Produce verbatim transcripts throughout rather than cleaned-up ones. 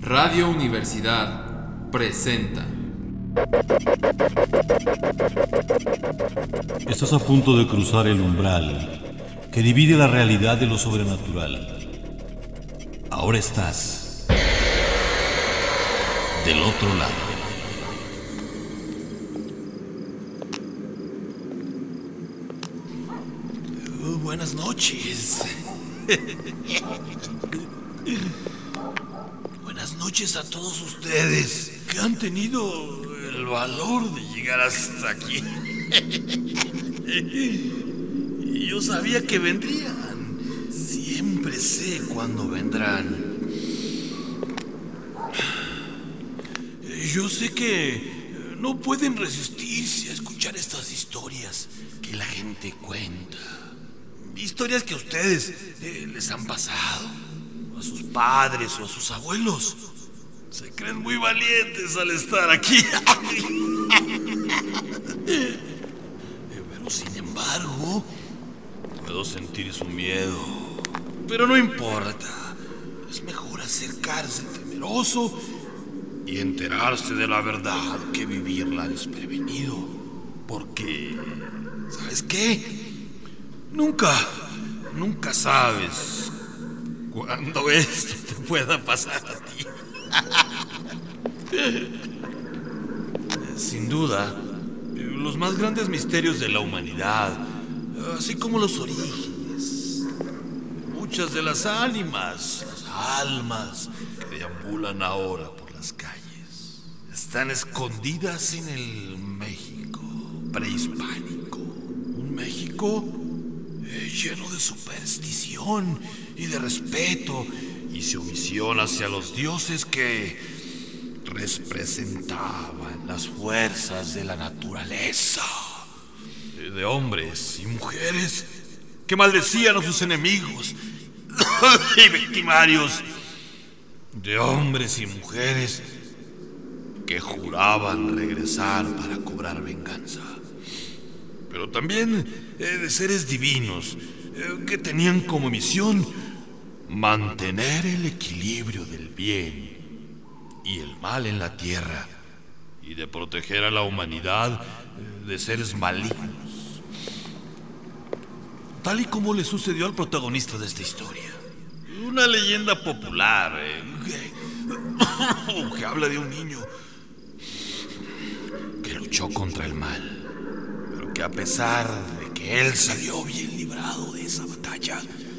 Radio Universidad presenta. Estás a punto de cruzar el umbral que divide la realidad de lo sobrenatural. Ahora estás del otro lado. Uh, buenas noches. Buenas noches a todos ustedes que han tenido el valor de llegar hasta aquí. Y yo sabía que vendrían. Siempre sé cuándo vendrán. Yo sé que no pueden resistirse a escuchar estas historias que la gente cuenta. Historias que a ustedes eh, les han pasado, a sus padres o a sus abuelos. Se creen muy valientes al estar aquí. Pero sin embargo, puedo sentir su miedo. Pero no importa. Es mejor acercarse temeroso y enterarse de la verdad que vivirla desprevenido. Porque, ¿sabes qué? Nunca, nunca sabes cuándo esto te pueda pasar a ti. Sin duda, los más grandes misterios de la humanidad, así como los orígenes, muchas de las ánimas, las almas que deambulan ahora por las calles, están escondidas en el México prehispánico. Un México lleno de superstición y de respeto y sumisión hacia los dioses que representaban las fuerzas de la naturaleza, de hombres y mujeres que maldecían a sus enemigos y victimarios, de hombres y mujeres que juraban regresar para cobrar venganza, pero también eh, de seres divinos eh, que tenían como misión mantener el equilibrio del bien y el mal en la tierra y de proteger a la humanidad eh, de seres malignos, tal y como le sucedió al protagonista de esta historia. Una leyenda popular eh, que, que habla de un niño que luchó contra el mal, pero que a pesar de que él salió bien librado de esa batalla,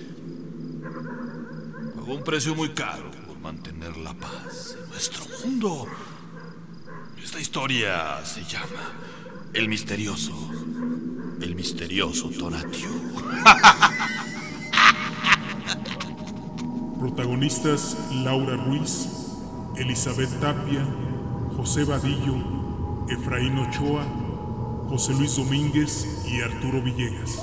pagó un precio muy caro por mantener la paz en nuestro mundo. Esta historia se llama El Misterioso, el misterioso Tonatiuh. Protagonistas: Laura Ruiz, Elizabeth Tapia, José Vadillo, Efraín Ochoa, José Luis Domínguez y Arturo Villegas.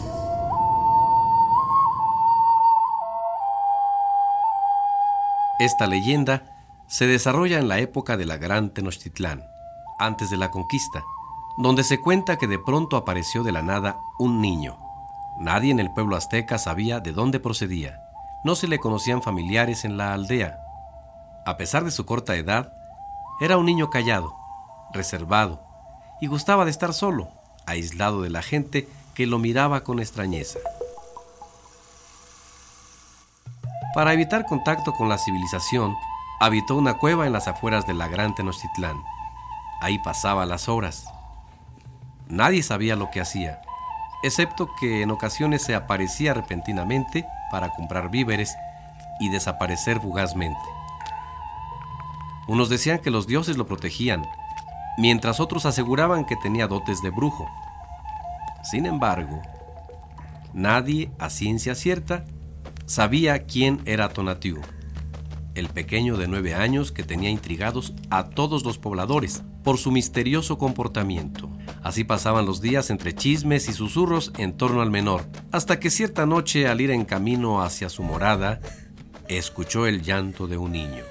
Esta leyenda se desarrolla en la época de la Gran Tenochtitlán, antes de la conquista, donde se cuenta que de pronto apareció de la nada un niño. Nadie en el pueblo azteca sabía de dónde procedía. No se le conocían familiares en la aldea. A pesar de su corta edad, era un niño callado, reservado, y gustaba de estar solo, aislado de la gente que lo miraba con extrañeza. Para evitar contacto con la civilización, habitó una cueva en las afueras de la Gran Tenochtitlán. Ahí pasaba las horas. Nadie sabía lo que hacía, excepto que en ocasiones se aparecía repentinamente para comprar víveres y desaparecer fugazmente. Unos decían que los dioses lo protegían, mientras otros aseguraban que tenía dotes de brujo. Sin embargo, nadie a ciencia cierta sabía quién era Tonatiuh, el pequeño de nueve años que tenía intrigados a todos los pobladores por su misterioso comportamiento. Así pasaban los días entre chismes y susurros en torno al menor, hasta que cierta noche, al ir en camino hacia su morada, escuchó el llanto de un niño.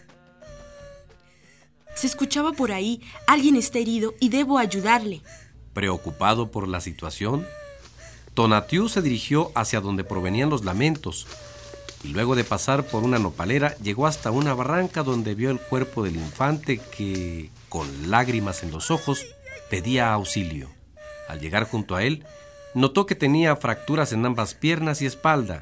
Se escuchaba por ahí: alguien está herido y debo ayudarle. Preocupado por la situación, Tonatiuh se dirigió hacia donde provenían los lamentos y luego de pasar por una nopalera llegó hasta una barranca donde vio el cuerpo del infante que, con lágrimas en los ojos, pedía auxilio. Al llegar junto a él, notó que tenía fracturas en ambas piernas y espalda,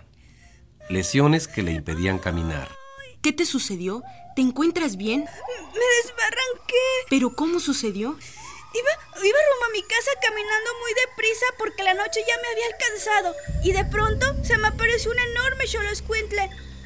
lesiones que le impedían caminar. ¿Qué te sucedió? ¿Te encuentras bien? Me desbarranqué. ¿Pero cómo sucedió? Iba, iba rumbo a mi casa caminando muy deprisa porque la noche ya me había alcanzado y de pronto se me apareció un enorme xoloescuintle.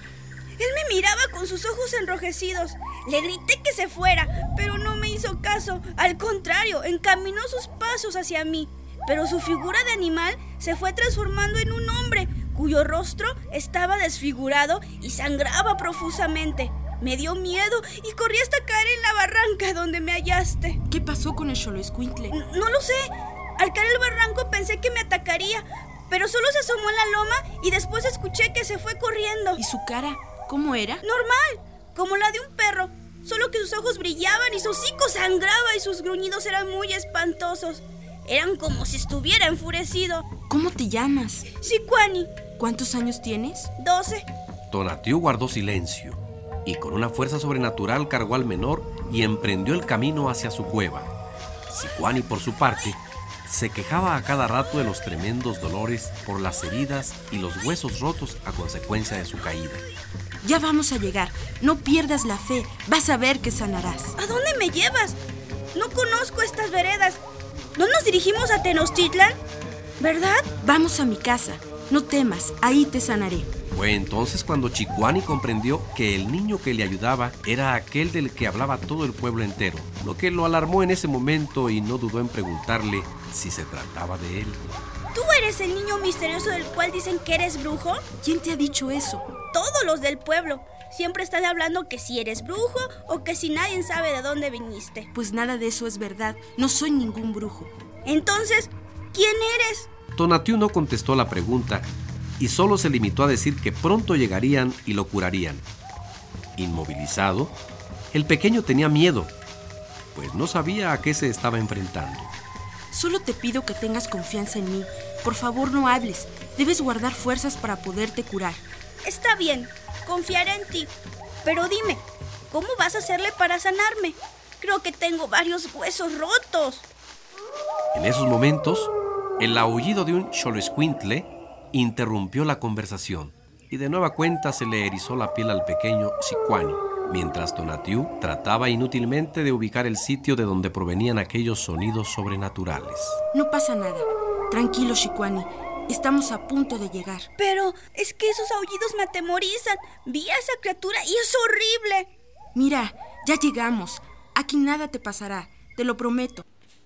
Él me miraba con sus ojos enrojecidos. Le grité que se fuera, pero no me hizo caso. Al contrario, encaminó sus pasos hacia mí. Pero su figura de animal se fue transformando en un hombre, cuyo rostro estaba desfigurado y sangraba profusamente. Me dio miedo y corrí hasta caer en la barranca donde me hallaste. ¿Qué pasó con el xoloescuintle? No lo sé. Al caer el barranco pensé que me atacaría, pero solo se asomó en la loma y después escuché que se fue corriendo. ¿Y su cara? ¿Cómo era? Normal, como la de un perro, solo que sus ojos brillaban y su hocico sangraba y sus gruñidos eran muy espantosos. Eran como si estuviera enfurecido. ¿Cómo te llamas? Xicuani. ¿Cuántos años tienes? Doce. Tonatiuh guardó silencio y con una fuerza sobrenatural cargó al menor y emprendió el camino hacia su cueva. Xicuani, por su parte, se quejaba a cada rato de los tremendos dolores por las heridas y los huesos rotos a consecuencia de su caída. Ya vamos a llegar. No pierdas la fe. Vas a ver que sanarás. ¿A dónde me llevas? No conozco estas veredas. ¿No nos dirigimos a Tenochtitlan? ¿Verdad? Vamos a mi casa. No temas, ahí te sanaré. Fue entonces cuando Xicuani comprendió que el niño que le ayudaba era aquel del que hablaba todo el pueblo entero, lo que lo alarmó en ese momento y no dudó en preguntarle si se trataba de él. ¿Tú eres el niño misterioso del cual dicen que eres brujo? ¿Quién te ha dicho eso? Todos los del pueblo. Siempre están hablando que si eres brujo o que si nadie sabe de dónde viniste. Pues nada de eso es verdad. No soy ningún brujo. Entonces, ¿quién eres? Tonatiuh no contestó la pregunta y solo se limitó a decir que pronto llegarían y lo curarían. Inmovilizado, el pequeño tenía miedo, pues no sabía a qué se estaba enfrentando. Solo te pido que tengas confianza en mí. Por favor, no hables. Debes guardar fuerzas para poderte curar. Está bien, confiaré en ti. Pero dime, ¿cómo vas a hacerle para sanarme? Creo que tengo varios huesos rotos. En esos momentos, el aullido de un xoloescuintle interrumpió la conversación y de nueva cuenta se le erizó la piel al pequeño Xicuani, mientras Tonatiuh trataba inútilmente de ubicar el sitio de donde provenían aquellos sonidos sobrenaturales. No pasa nada. Tranquilo, Xicuani. Estamos a punto de llegar. Pero es que esos aullidos me atemorizan. Vi a esa criatura y es horrible. Mira, ya llegamos. Aquí nada te pasará, te lo prometo.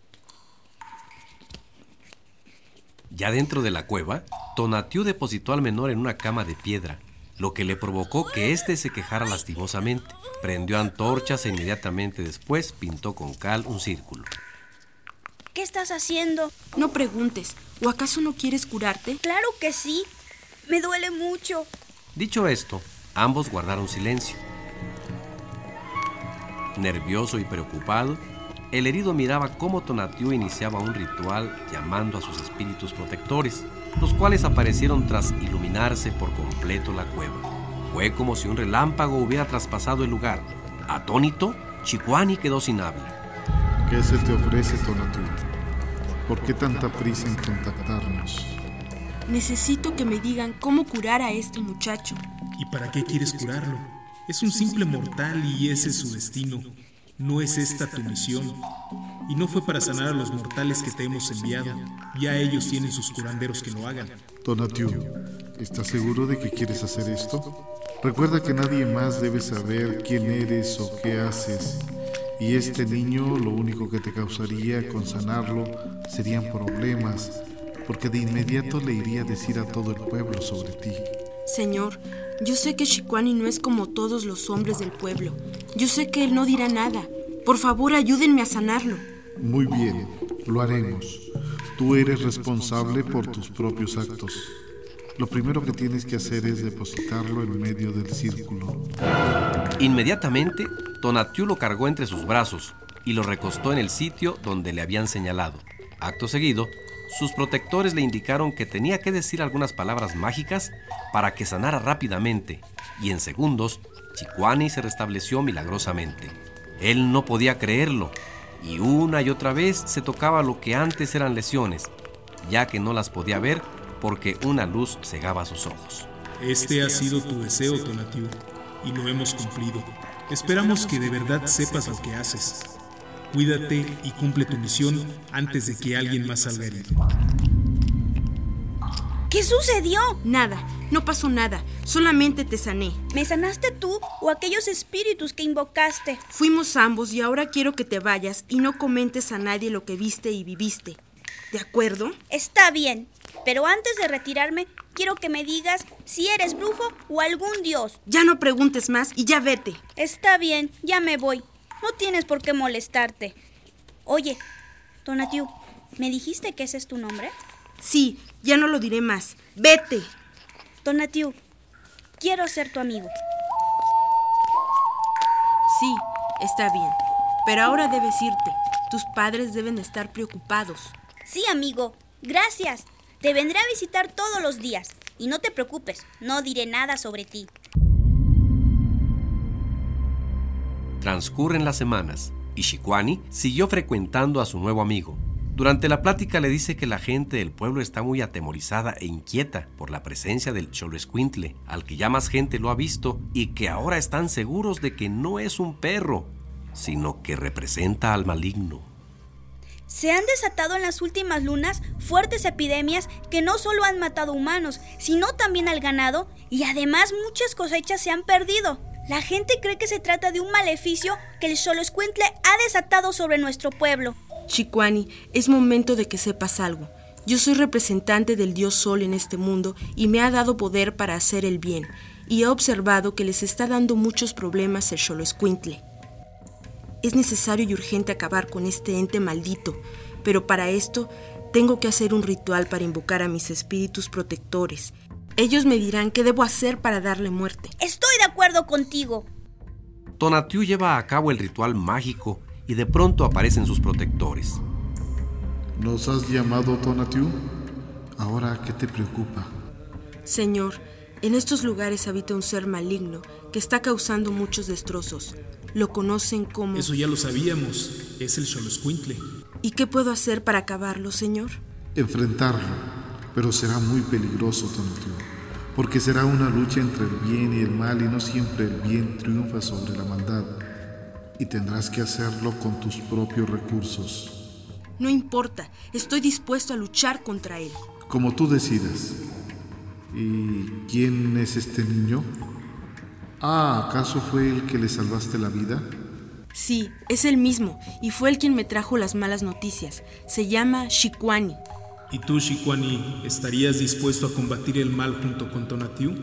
Ya dentro de la cueva, Tonatiuh depositó al menor en una cama de piedra, lo que le provocó que éste se quejara lastimosamente. Prendió antorchas e inmediatamente después pintó con cal un círculo. ¿Qué estás haciendo? No preguntes. ¿O acaso no quieres curarte? Claro que sí. Me duele mucho. Dicho esto, ambos guardaron silencio. Nervioso y preocupado, el herido miraba cómo Tonatiuh iniciaba un ritual llamando a sus espíritus protectores, los cuales aparecieron tras iluminarse por completo la cueva. Fue como si un relámpago hubiera traspasado el lugar. Atónito, Xicuani quedó sin habla. ¿Qué se te ofrece, Tonatiuh? ¿Por qué tanta prisa en contactarnos? Necesito que me digan cómo curar a este muchacho. ¿Y para qué quieres curarlo? Es un simple mortal y ese es su destino. No es esta tu misión. Y no fue para sanar a los mortales que te hemos enviado. Ya ellos tienen sus curanderos que lo hagan. Tonatiuh, ¿estás seguro de que quieres hacer esto? Recuerda que nadie más debe saber quién eres o qué haces. Y este niño lo único que te causaría con sanarlo serían problemas, porque de inmediato le iría a decir a todo el pueblo sobre ti. Señor, yo sé que Xicuani no es como todos los hombres del pueblo. Yo sé que él no dirá nada. Por favor, ayúdenme a sanarlo. Muy bien, lo haremos. Tú eres responsable por tus propios actos. Lo primero que tienes que hacer es depositarlo en medio del círculo. Inmediatamente, Tonatiuh lo cargó entre sus brazos y lo recostó en el sitio donde le habían señalado. Acto seguido, sus protectores le indicaron que tenía que decir algunas palabras mágicas para que sanara rápidamente, y en segundos, Chicuani se restableció milagrosamente. Él no podía creerlo, y una y otra vez se tocaba lo que antes eran lesiones, ya que no las podía ver porque una luz cegaba sus ojos. Este ha sido tu deseo, Tonatiuh, y lo hemos cumplido. Esperamos que de verdad sepas lo que haces. Cuídate y cumple tu misión antes de que alguien más salga herido. ¿Qué sucedió? Nada, no pasó nada, solamente te sané. ¿Me sanaste tú o aquellos espíritus que invocaste? Fuimos ambos y ahora quiero que te vayas y no comentes a nadie lo que viste y viviste. ¿De acuerdo? Está bien, pero antes de retirarme, quiero que me digas si eres brujo o algún dios. Ya no preguntes más y ya vete. Está bien, ya me voy. No tienes por qué molestarte. Oye, Tonatiuh, ¿me dijiste que ese es tu nombre? Sí, ya no lo diré más. ¡Vete! Tonatiuh, quiero ser tu amigo. Sí, está bien. Pero ahora debes irte. Tus padres deben estar preocupados. Sí, amigo. Gracias. Te vendré a visitar todos los días. Y no te preocupes, no diré nada sobre ti. Transcurren las semanas y Chicuani siguió frecuentando a su nuevo amigo. Durante la plática le dice que la gente del pueblo está muy atemorizada e inquieta por la presencia del Xoloescuintle, al que ya más gente lo ha visto, y que ahora están seguros de que no es un perro, sino que representa al maligno. Se han desatado en las últimas lunas fuertes epidemias que no solo han matado humanos, sino también al ganado, y además muchas cosechas se han perdido. La gente cree que se trata de un maleficio que el Xoloescuintle ha desatado sobre nuestro pueblo. Chicuani, es momento de que sepas algo. Yo soy representante del dios Sol en este mundo y me ha dado poder para hacer el bien, y he observado que les está dando muchos problemas el Xoloescuintle. Es necesario y urgente acabar con este ente maldito, pero para esto tengo que hacer un ritual para invocar a mis espíritus protectores. Ellos me dirán qué debo hacer para darle muerte. Estoy de acuerdo contigo. Tonatiuh lleva a cabo el ritual mágico y de pronto aparecen sus protectores. ¿Nos has llamado, Tonatiuh? ¿Ahora qué te preocupa? Señor, en estos lugares habita un ser maligno que está causando muchos destrozos. Lo conocen como... Eso ya lo sabíamos, es el Xoloescuintle. ¿Y qué puedo hacer para acabarlo, señor? Enfrentarlo, pero será muy peligroso, Tonatiuh, porque será una lucha entre el bien y el mal y no siempre el bien triunfa sobre la maldad. Y tendrás que hacerlo con tus propios recursos. No importa, estoy dispuesto a luchar contra él. Como tú decidas. ¿Y quién es este niño? Ah, ¿acaso fue el que le salvaste la vida? Sí, es el mismo, y fue el quien me trajo las malas noticias. Se llama Chicuani. ¿Y tú, Chicuani, estarías dispuesto a combatir el mal junto con Tonatiuh?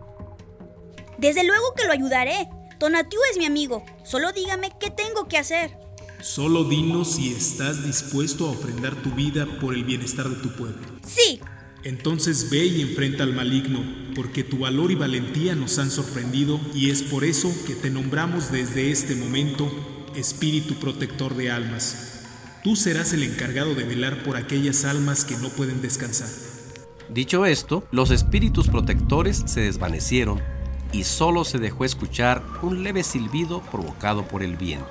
Desde luego que lo ayudaré. Tonatiuh es mi amigo. Solo dígame qué tengo que hacer. Solo dinos si estás dispuesto a ofrendar tu vida por el bienestar de tu pueblo. Sí. Entonces ve y enfrenta al maligno, porque tu valor y valentía nos han sorprendido y es por eso que te nombramos desde este momento Espíritu Protector de Almas. Tú serás el encargado de velar por aquellas almas que no pueden descansar. Dicho esto, los espíritus protectores se desvanecieron y solo se dejó escuchar un leve silbido provocado por el viento.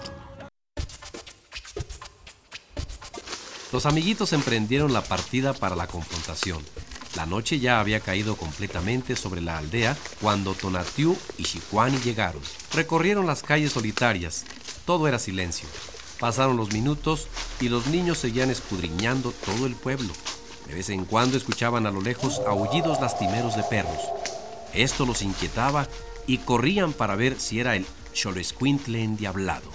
Los amiguitos emprendieron la partida para la confrontación. La noche ya había caído completamente sobre la aldea cuando Tonatiuh y Chicuani llegaron. Recorrieron las calles solitarias. Todo era silencio. Pasaron los minutos y los niños seguían escudriñando todo el pueblo. De vez en cuando escuchaban a lo lejos aullidos lastimeros de perros. Esto los inquietaba y corrían para ver si era el Xoloescuintle endiablado.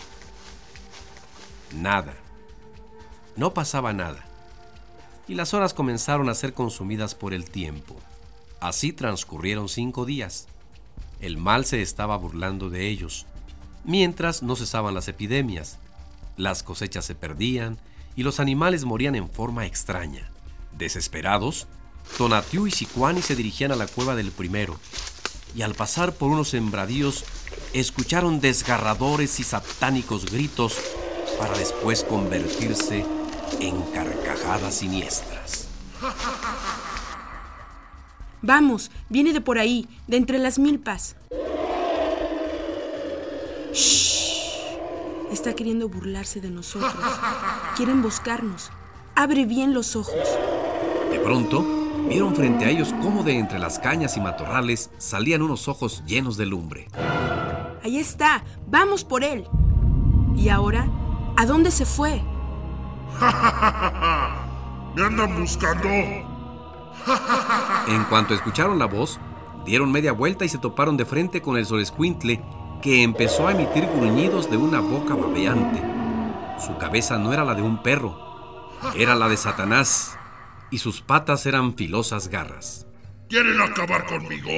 Nada. No pasaba nada. Y las horas comenzaron a ser consumidas por el tiempo. Así transcurrieron cinco días. El mal se estaba burlando de ellos, mientras no cesaban las epidemias. Las cosechas se perdían y los animales morían en forma extraña. Desesperados, Tonatiuh y Chicuani se dirigían a la cueva del primero, y al pasar por unos sembradíos, escucharon desgarradores y satánicos gritos para después convertirse en carcajadas siniestras. Vamos, viene de por ahí, de entre las milpas. Shh. Está queriendo burlarse de nosotros. Quiere emboscarnos. Abre bien los ojos. De pronto, vieron frente a ellos cómo de entre las cañas y matorrales salían unos ojos llenos de lumbre. Ahí está, vamos por él. ¿Y ahora? ¿A dónde se fue? ¡Me andan buscando! En cuanto escucharon la voz, dieron media vuelta y se toparon de frente con el Xoloescuintle, que empezó a emitir gruñidos de una boca babeante. Su cabeza no era la de un perro, era la de Satanás, y sus patas eran filosas garras. ¿Quieren acabar conmigo?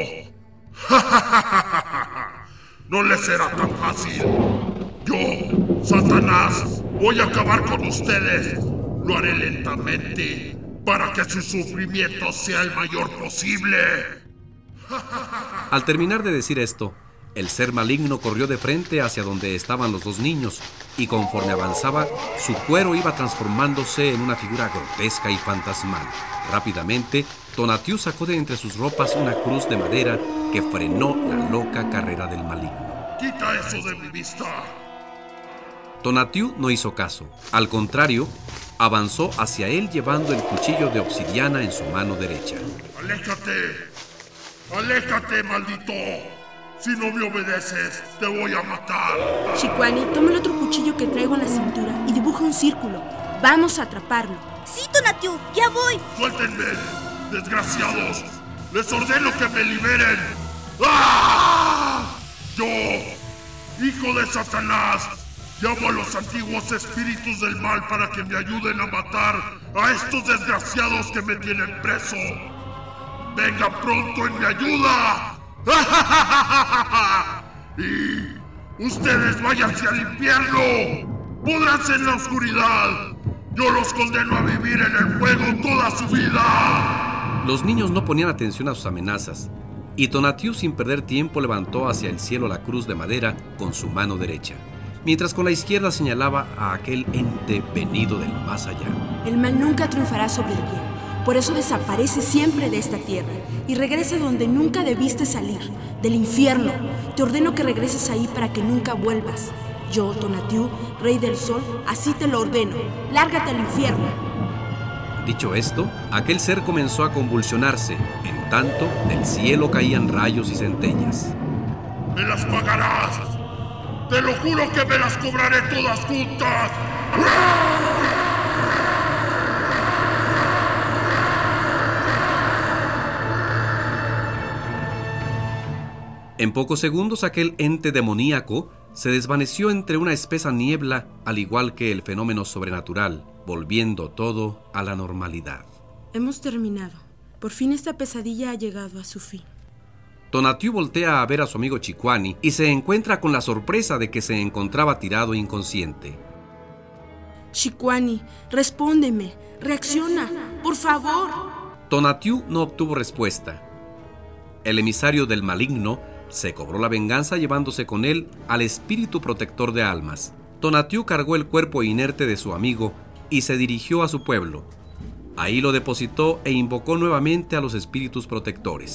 No les será tan fácil. Yo, Satanás, voy a acabar con ustedes. Lo haré lentamente, para que su sufrimiento sea el mayor posible. Al terminar de decir esto, el ser maligno corrió de frente hacia donde estaban los dos niños, y conforme avanzaba, su cuero iba transformándose en una figura grotesca y fantasmal. Rápidamente, Tonatiuh sacó de entre sus ropas una cruz de madera que frenó la loca carrera del maligno. ¡Quita eso de mi vista! Tonatiuh no hizo caso. Al contrario, avanzó hacia él llevando el cuchillo de obsidiana en su mano derecha. ¡Aléjate! ¡Aléjate, maldito! Si no me obedeces, te voy a matar. Chicuani, toma el otro cuchillo que traigo en la cintura y dibuja un círculo. Vamos a atraparlo. Sí, Tonatiuh, ya voy. ¡Suéltenme, desgraciados! ¡Les ordeno que me liberen! ¡Ah! Yo, hijo de Satanás, llamo a los antiguos espíritus del mal para que me ayuden a matar a estos desgraciados que me tienen preso. ¡Vengan pronto en mi ayuda! Y ustedes váyanse al infierno. Púdranse en la oscuridad. Yo los condeno a vivir en el fuego toda su vida. Los niños no ponían atención a sus amenazas, y Tonatiuh sin perder tiempo levantó hacia el cielo la cruz de madera con su mano derecha, mientras con la izquierda señalaba a aquel ente venido del más allá. El mal nunca triunfará sobre el bien. Por eso desaparece siempre de esta tierra y regresa donde nunca debiste salir, del infierno. Te ordeno que regreses ahí para que nunca vuelvas. Yo, Tonatiuh, rey del sol, así te lo ordeno. Lárgate al infierno. Dicho esto, aquel ser comenzó a convulsionarse. En tanto, del cielo caían rayos y centellas. ¡Me las pagarás! ¡Te lo juro que me las cobraré todas juntas! En pocos segundos aquel ente demoníaco se desvaneció entre una espesa niebla, al igual que el fenómeno sobrenatural, volviendo todo a la normalidad. Hemos terminado. Por fin esta pesadilla ha llegado a su fin. Tonatiuh voltea a ver a su amigo Chicuani y se encuentra con la sorpresa de que se encontraba tirado inconsciente. Chicuani, respóndeme, reacciona, por favor. Tonatiuh no obtuvo respuesta. El emisario del maligno se cobró la venganza llevándose con él al espíritu protector de almas. Tonatiuh cargó el cuerpo inerte de su amigo y se dirigió a su pueblo. Ahí lo depositó e invocó nuevamente a los espíritus protectores.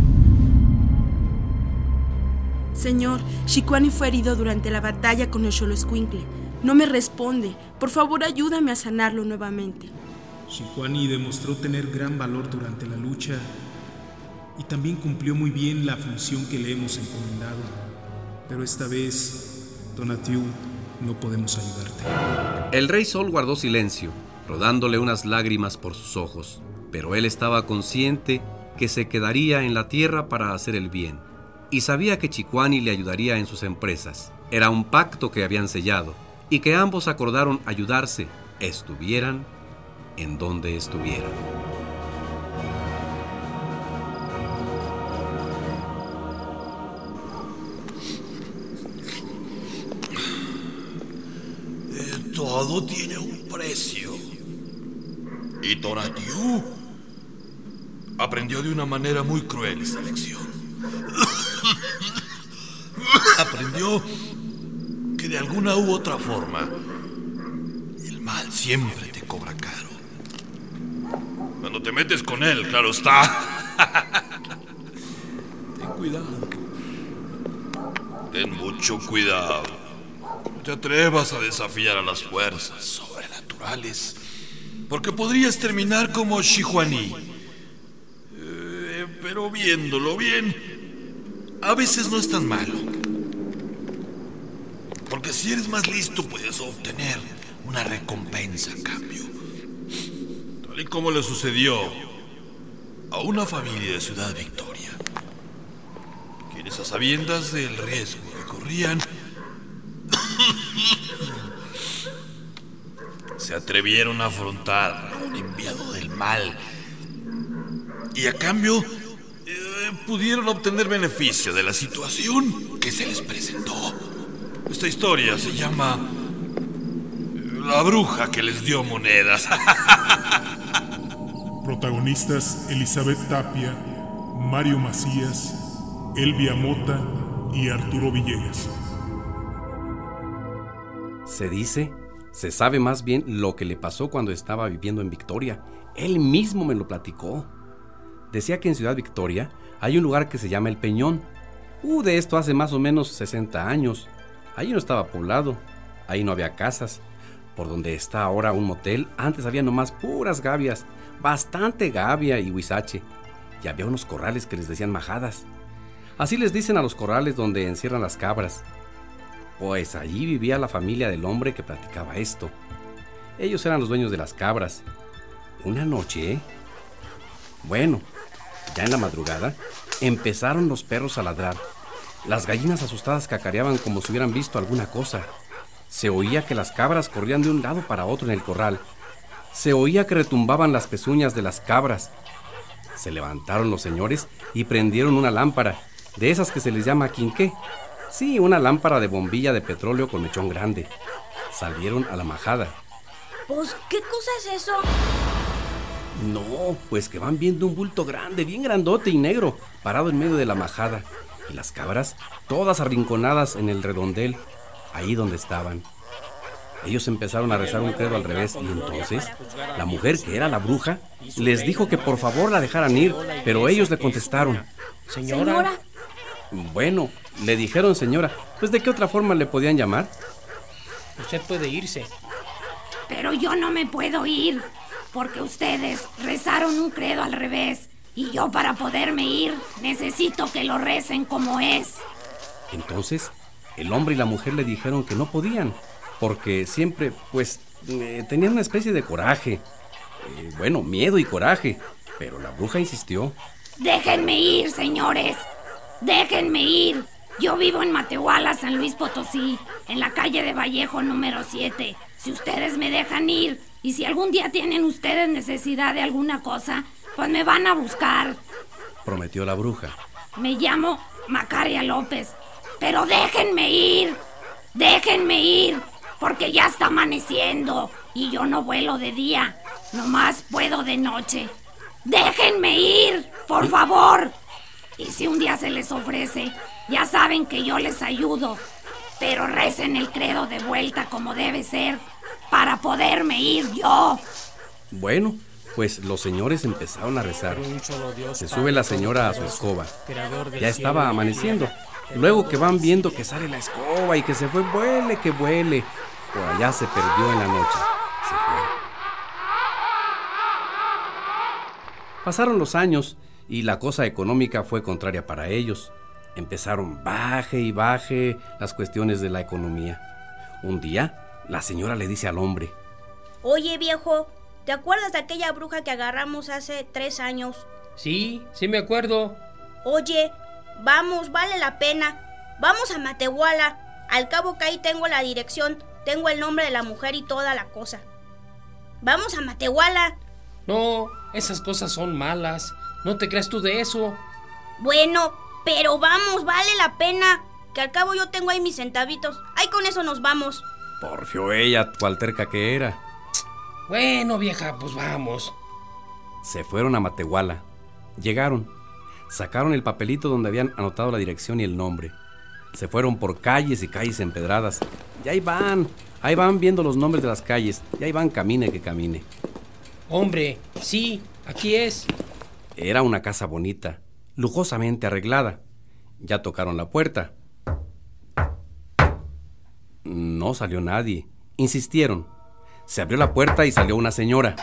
Señor, Chicuani fue herido durante la batalla con el Xoloescuintle. No me responde. Por favor, ayúdame a sanarlo nuevamente. Chicuani demostró tener gran valor durante la lucha y también cumplió muy bien la función que le hemos encomendado. Pero esta vez, Tonatiuh, no podemos ayudarte. El Rey Sol guardó silencio, rodándole unas lágrimas por sus ojos, pero él estaba consciente que se quedaría en la tierra para hacer el bien, y sabía que Chicuani le ayudaría en sus empresas. Era un pacto que habían sellado, y que ambos acordaron ayudarse, estuvieran en donde estuvieran. Todo tiene un precio. Y Tonatiuh aprendió de una manera muy cruel esta lección. Aprendió que de alguna u otra forma el mal siempre te cobra caro. Cuando te metes con él, claro está. Ten cuidado. Ten mucho cuidado. No te atrevas a desafiar a las fuerzas sobrenaturales, porque podrías terminar como Shihuaní. Eh, pero viéndolo bien, a veces no es tan malo. Porque si eres más listo, puedes obtener una recompensa a cambio. Tal y como le sucedió a una familia de Ciudad Victoria, quienes, a sabiendas del riesgo que corrían, se atrevieron a afrontar a un enviado del mal y a cambio eh, pudieron obtener beneficio de la situación que se les presentó. Esta historia se llama La bruja que les dio monedas. Protagonistas: Elizabeth Tapia, Mario Macías, Elvia Mota y Arturo Villegas. Se dice, se sabe más bien lo que le pasó cuando estaba viviendo en Victoria. Él mismo me lo platicó. Decía que en Ciudad Victoria hay un lugar que se llama El Peñón. Uh, de esto hace más o menos sesenta años. Ahí no estaba poblado, ahí no había casas. Por donde está ahora un motel, antes había nomás puras gavias, bastante gavia y huizache. Y había unos corrales que les decían majadas. Así les dicen a los corrales donde encierran las cabras. Pues allí vivía la familia del hombre que practicaba esto. Ellos eran los dueños de las cabras. Una noche, ¿eh? Bueno, ya en la madrugada, empezaron los perros a ladrar. Las gallinas asustadas cacareaban como si hubieran visto alguna cosa. Se oía que las cabras corrían de un lado para otro en el corral. Se oía que retumbaban las pezuñas de las cabras. Se levantaron los señores y prendieron una lámpara, de esas que se les llama quinqué. Sí, una lámpara de bombilla de petróleo con mechón grande. Salieron a la majada. Pues, ¿qué cosa es eso? No, pues que van viendo un bulto grande, bien grandote y negro, parado en medio de la majada. Y las cabras, todas arrinconadas en el redondel, ahí donde estaban. Ellos empezaron a rezar un credo al revés y entonces la mujer, que era la bruja, les dijo que por favor la dejaran ir, pero ellos le contestaron: ¿Señora? Bueno, le dijeron señora, pues ¿de qué otra forma le podían llamar? Usted puede irse. Pero yo no me puedo ir, porque ustedes rezaron un credo al revés. Y yo, para poderme ir, necesito que lo recen como es. Entonces, el hombre y la mujer le dijeron que no podían, porque siempre, pues, eh, tenían una especie de coraje. Eh, bueno, miedo y coraje. Pero la bruja insistió. Déjenme ir, señores. Déjenme ir. Yo vivo en Matehuala, San Luis Potosí, en la calle de Vallejo número siete. Si ustedes me dejan ir, y si algún día tienen ustedes necesidad de alguna cosa, pues me van a buscar. Prometió la bruja. Me llamo Macaria López, pero déjenme ir. Déjenme ir, porque ya está amaneciendo y yo no vuelo de día, nomás puedo de noche. Déjenme ir, por favor. Y si un día se les ofrece, ya saben que yo les ayudo, pero recen el credo de vuelta como debe ser, para poderme ir yo. Bueno, pues los señores empezaron a rezar. Se sube la señora a su escoba. Ya estaba amaneciendo. Luego que van viendo que sale la escoba y que se fue, vuele, que vuele. Por allá se perdió en la noche. Se fue. Pasaron los años y la cosa económica fue contraria para ellos. Empezaron baje y baje las cuestiones de la economía. Un día, la señora le dice al hombre: Oye, viejo, ¿te acuerdas de aquella bruja que agarramos hace tres años? Sí, sí me acuerdo. Oye, vamos, vale la pena. Vamos a Matehuala. Al cabo que ahí tengo la dirección, tengo el nombre de la mujer y toda la cosa. Vamos a Matehuala. No, esas cosas son malas. No te creas tú de eso. Bueno, pero vamos, vale la pena. Que al cabo yo tengo ahí mis centavitos. Ahí con eso nos vamos. Porfió ella, cual terca que era. Bueno, vieja, pues vamos. Se fueron a Matehuala. Llegaron. Sacaron el papelito donde habían anotado la dirección y el nombre. Se fueron por calles y calles empedradas. Y ahí van. Ahí van viendo los nombres de las calles. Y ahí van, camine que camine. Hombre, sí, Aquí es. Era una casa bonita, lujosamente arreglada. Ya tocaron la puerta. No salió nadie. Insistieron. Se abrió la puerta y salió una señora.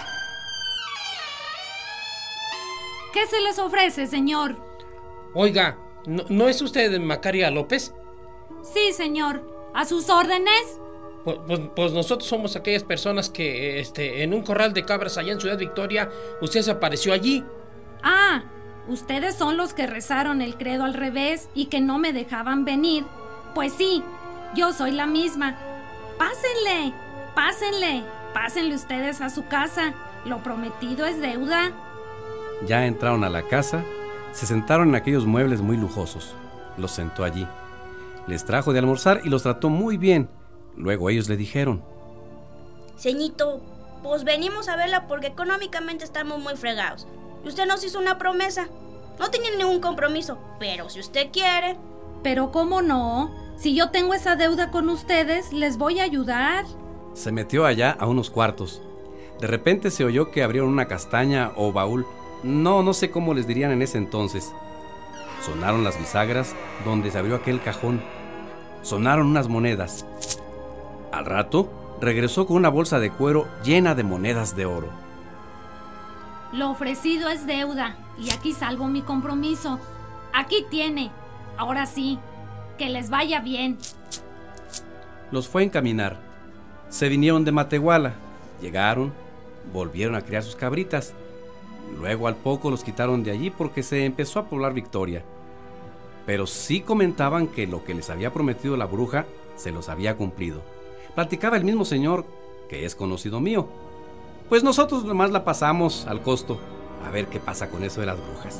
¿Qué se les ofrece, señor? Oiga, ¿no, ¿no es usted Macaria López? Sí, señor. ¿A sus órdenes? Pues, pues, pues nosotros somos aquellas personas que este, en un corral de cabras allá en Ciudad Victoria, usted se apareció allí. Ah, ustedes son los que rezaron el credo al revés y que no me dejaban venir. Pues sí, yo soy la misma. Pásenle, pásenle, pásenle ustedes a su casa. Lo prometido es deuda. Ya entraron a la casa, se sentaron en aquellos muebles muy lujosos. Los sentó allí. Les trajo de almorzar y los trató muy bien. Luego ellos le dijeron: Ceñito, pues venimos a verla porque económicamente estamos muy fregados. Y usted nos hizo una promesa. No tenía ningún compromiso, pero si usted quiere... Pero cómo no, si yo tengo esa deuda con ustedes, les voy a ayudar. Se metió allá a unos cuartos. De repente se oyó que abrieron una castaña o baúl. No, no sé cómo les dirían en ese entonces. Sonaron las bisagras donde se abrió aquel cajón. Sonaron unas monedas. Al rato, regresó con una bolsa de cuero llena de monedas de oro. Lo ofrecido es deuda, y aquí salvo mi compromiso. Aquí tiene. Ahora sí, que les vaya bien. Los fue a encaminar. Se vinieron de Matehuala. Llegaron, volvieron a criar sus cabritas. Luego al poco los quitaron de allí porque se empezó a poblar Victoria. Pero sí comentaban que lo que les había prometido la bruja se los había cumplido. Platicaba el mismo señor, que es conocido mío. Pues nosotros nomás la pasamos al costo. A ver qué pasa con eso de las brujas.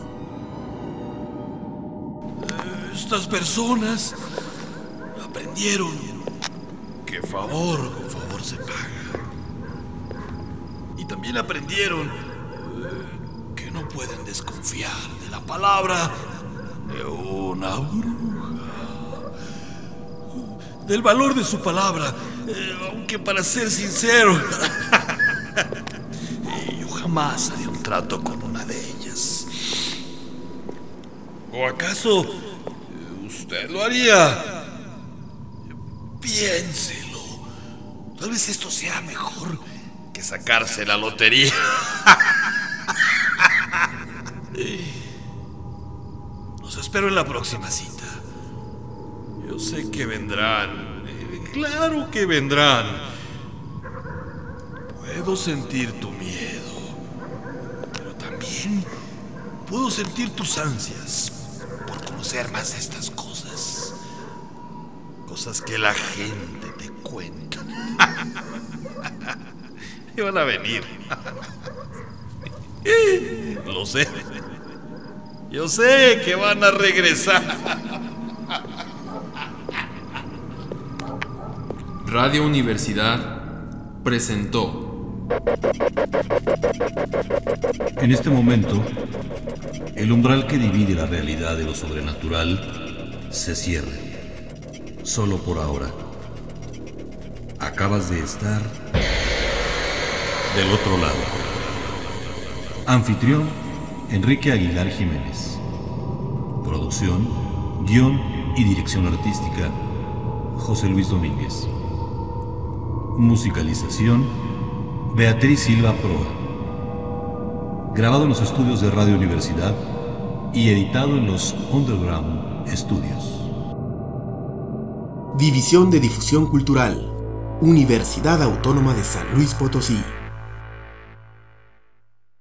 Estas personas aprendieron que favor con favor se paga. Y también aprendieron que no pueden desconfiar de la palabra de una bruja, del valor de su palabra, eh, aunque para ser sincero, yo jamás haría un trato con una de ellas. ¿O acaso usted lo haría? Piénselo. Tal vez esto sea mejor que sacarse la lotería. Los espero en la próxima cita. Yo sé que vendrán. Claro que vendrán. Puedo sentir tu miedo, pero también puedo sentir tus ansias por conocer más de estas cosas. Cosas que la gente te cuenta. Y van a venir. Lo sé. Yo sé que van a regresar. Radio Universidad presentó. En este momento, el umbral que divide la realidad de lo sobrenatural se cierra. Solo por ahora. Acabas de estar del otro lado. Anfitrión, Enrique Aguilar Jiménez. Producción, guión y dirección artística, José Luis Domínguez. Musicalización, Beatriz Silva Proa. Grabado en los estudios de Radio Universidad y editado en los Underground Studios. División de Difusión Cultural, Universidad Autónoma de San Luis Potosí.